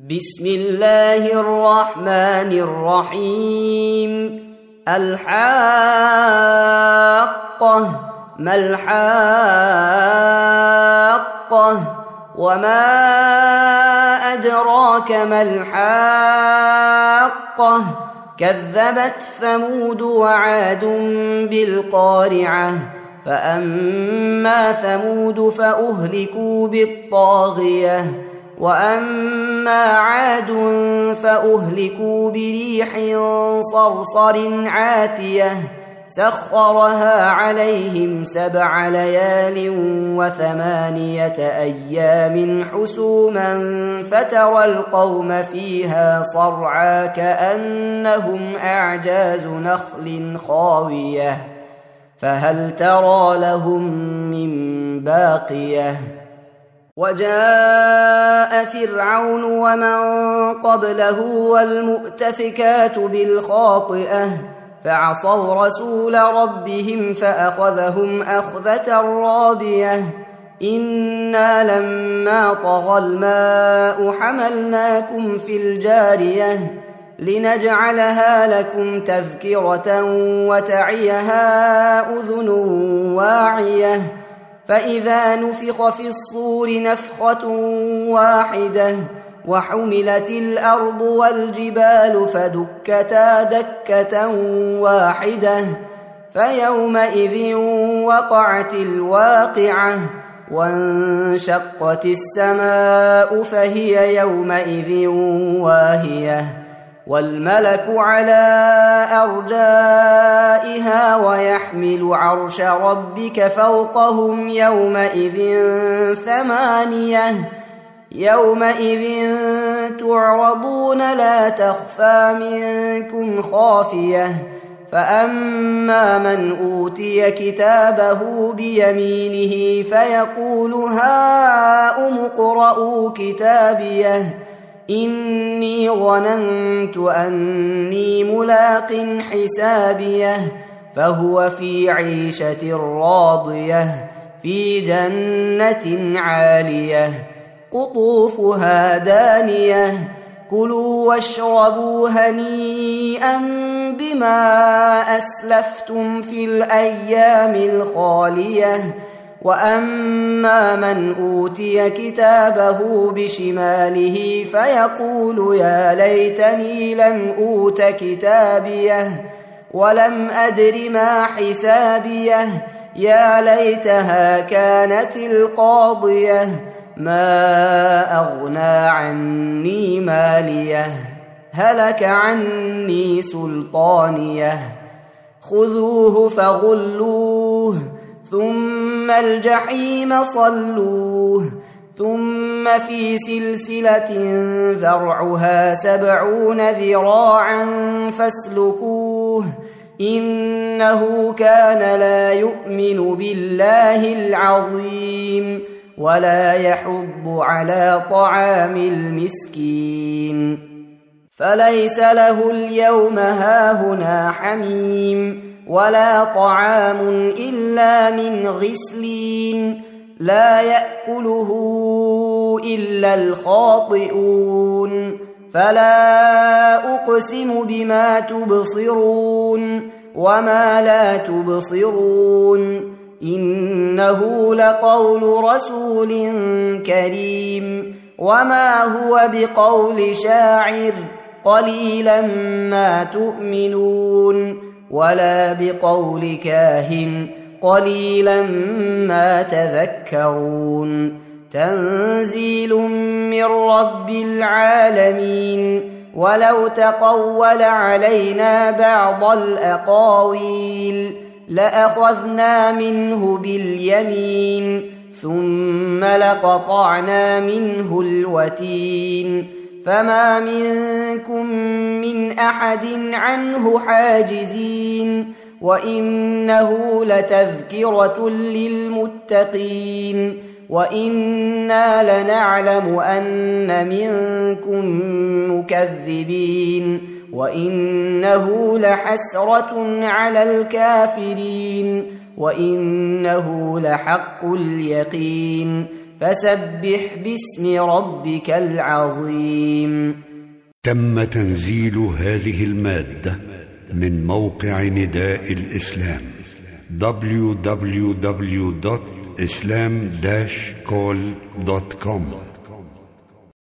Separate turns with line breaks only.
بسم الله الرحمن الرحيم. الحاقة ما الحاقة وما أدراك ما الحاقة كذبت ثمود وعاد بالقارعة فأما ثمود فأهلكوا بالطاغية وأما عاد فأهلكوا بريح صرصر عاتية سخرها عليهم 7 ليال و8 أيام حسوما فترى القوم فيها صرعى كأنهم أعجاز نخل خاوية فهل ترى لهم من باقية وجاء فرعون ومن قبله والمؤتفكات بالخاطئة فعصوا رسول ربهم فأخذهم أخذة رابية إنا لما طغى الماء حملناكم في الجارية لنجعلها لكم تذكرة وتعيها أذن واعية فإذا نفخ في الصور نفخة واحدة وحملت الأرض والجبال فدكتا دكة واحدة فيومئذ وقعت الواقعة وانشقت السماء فهي يومئذ واهية والملك على أرجائها ويحمل عرش ربك فوقهم يومئذ 8 يومئذ تعرضون لا تخفى منكم خافية فأما من أوتي كتابه بيمينه فيقول هاؤم اقرءوا كتابيه إني ظننت أني ملاق حسابيه فهو في عيشة راضية في جنة عالية قطوفها دانية كلوا واشربوا هنيئا بما أسلفتم في الأيام الخالية وأما من أوتي كتابه بشماله فيقول يا ليتني لم أوت كتابيه ولم أدر ما حسابيه يا ليتها كانت القاضية ما أغنى عني ماليه هلك عني سلطانيه خذوه فغلوه ثم الجحيم صلوه ثم في سلسلة ذرعها 70 ذراعا فاسلكوه إنه كان لا يؤمن بالله العظيم ولا يحض على طعام المسكين فليس له اليوم هاهنا حميم ولا طعام إلا من غسلين لا يأكله إلا الخاطئون فلا أقسم بما تبصرون وما لا تبصرون إنه لقول رسول كريم وما هو بقول شاعر قليلا ما تؤمنون ولا بقول كاهن قليلا ما تذكرون تنزيل من رب العالمين ولو تقول علينا بعض الأقاويل لأخذنا منه باليمين ثم لقطعنا منه الوتين فما منكم من أحد عنه حاجزين وإنه لتذكرة للمتقين وإنا لنعلم أن منكم مكذبين وإنه لحسرة على الكافرين وإنه لحق اليقين فسبح باسم ربك العظيم.
تم تنزيل هذه المادة من موقع نداء الإسلام www.islam-call.com